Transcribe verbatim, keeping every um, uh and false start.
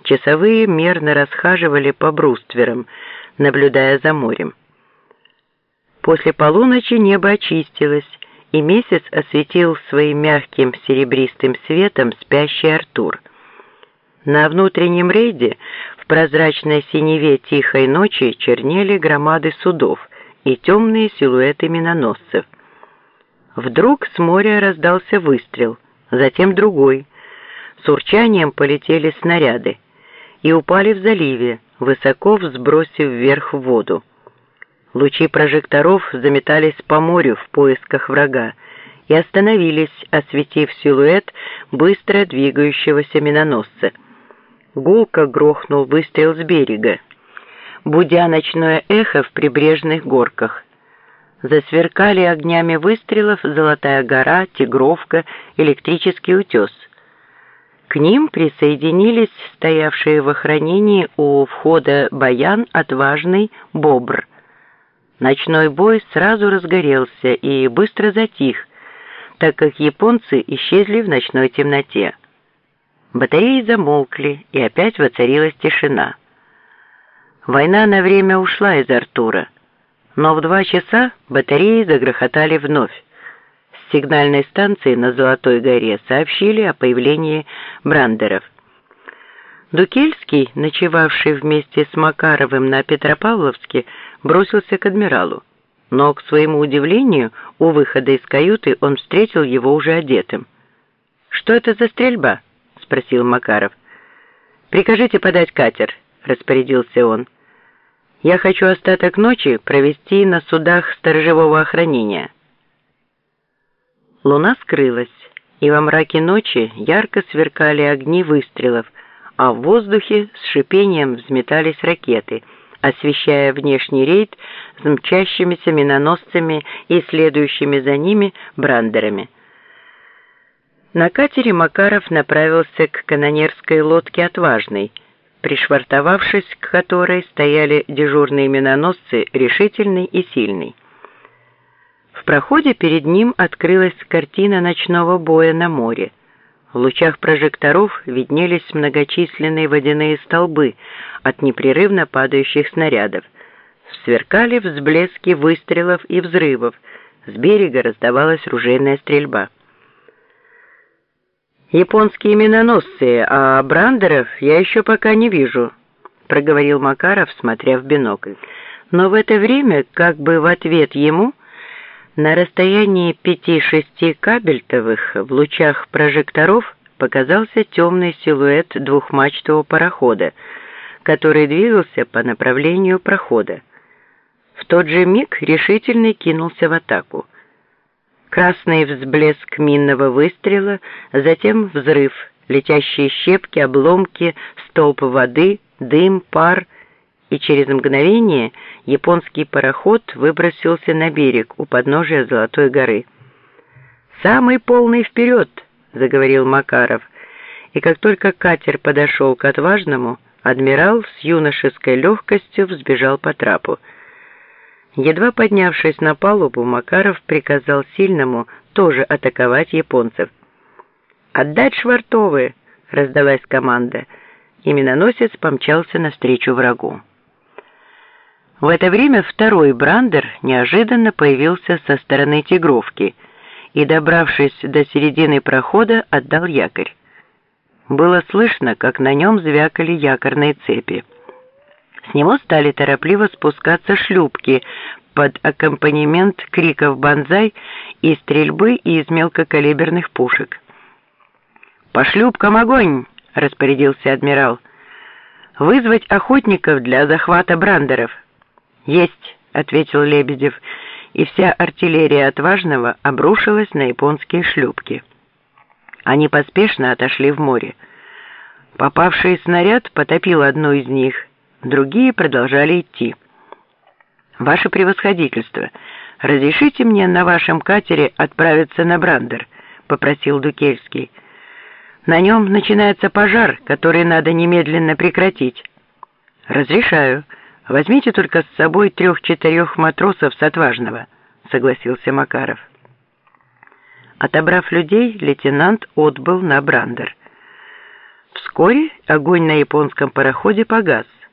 Часовые мерно расхаживали по брустверам, наблюдая за морем. После полуночи небо очистилось, и месяц осветил своим мягким серебристым светом спящий Артур. На внутреннем рейде в прозрачной синеве тихой ночи чернели громады судов и темные силуэты миноносцев. Вдруг с моря раздался выстрел, затем другой. С урчанием полетели снаряды и упали в заливе, высоко взбросив вверх в воду. Лучи прожекторов заметались по морю в поисках врага и остановились, осветив силуэт быстро двигающегося миноносца. Гулко грохнул выстрел с берега, будя ночное эхо в прибрежных горках. Засверкали огнями выстрелов Золотая гора, Тигровка, Электрический утес. К ним присоединились стоявшие в охранении у входа баян отважный Бобр. Ночной бой сразу разгорелся и быстро затих, так как японцы исчезли в ночной темноте. Батареи замолкли, и опять воцарилась тишина. Война на время ушла из Артура, но в два часа батареи загрохотали вновь. С сигнальной станции на Золотой горе сообщили о появлении брандеров. Дукельский, ночевавший вместе с Макаровым на Петропавловске, бросился к адмиралу, но, к своему удивлению, у выхода из каюты он встретил его уже одетым. «Что это за стрельба?» — спросил Макаров. «Прикажите подать катер», — распорядился он. «Я хочу остаток ночи провести на судах сторожевого охранения». Луна скрылась, и во мраке ночи ярко сверкали огни выстрелов, а в воздухе с шипением взметались ракеты, освещая внешний рейд с мчащимися миноносцами и следующими за ними брандерами. На катере Макаров направился к канонерской лодке «Отважный», пришвартовавшись к которой стояли дежурные миноносцы «Решительный» и «Сильный». В проходе перед ним открылась картина ночного боя на море. В лучах прожекторов виднелись многочисленные водяные столбы от непрерывно падающих снарядов. Сверкали взблески выстрелов и взрывов. С берега раздавалась ружейная стрельба. «Японские миноносцы, а брандеров я еще пока не вижу», — проговорил Макаров, смотря в бинокль. Но в это время, как бы в ответ ему, на расстоянии пяти-шести кабельтовых в лучах прожекторов показался темный силуэт двухмачтового парохода, который двигался по направлению прохода. В тот же миг Решительный кинулся в атаку. Красный взблеск минного выстрела, затем взрыв, летящие щепки, обломки, столб воды, дым, пар, и через мгновение японский пароход выбросился на берег у подножия Золотой горы. «Самый полный вперед!» — заговорил Макаров, и как только катер подошел к Отважному, адмирал с юношеской легкостью взбежал по трапу. Едва поднявшись на палубу, Макаров приказал Сильному тоже атаковать японцев. «Отдать швартовые!» — раздалась команда, и миноносец помчался навстречу врагу. В это время второй брандер неожиданно появился со стороны Тигровки и, добравшись до середины прохода, отдал якорь. Было слышно, как на нем звякали якорные цепи. С него стали торопливо спускаться шлюпки под аккомпанемент криков «Бонзай» и стрельбы из мелкокалиберных пушек. «По шлюпкам огонь!» — распорядился адмирал. «Вызвать охотников для захвата брандеров». «Есть», — ответил Лебедев, и вся артиллерия Отважного обрушилась на японские шлюпки. Они поспешно отошли в море. Попавший снаряд потопил одну из них, другие продолжали идти. «Ваше превосходительство, разрешите мне на вашем катере отправиться на брандер?» — попросил Дукельский. «На нем начинается пожар, который надо немедленно прекратить». «Разрешаю. Возьмите только с собой трех-четырех матросов с Отважного», — согласился Макаров. Отобрав людей, лейтенант отбыл на брандер. Вскоре огонь на японском пароходе погас.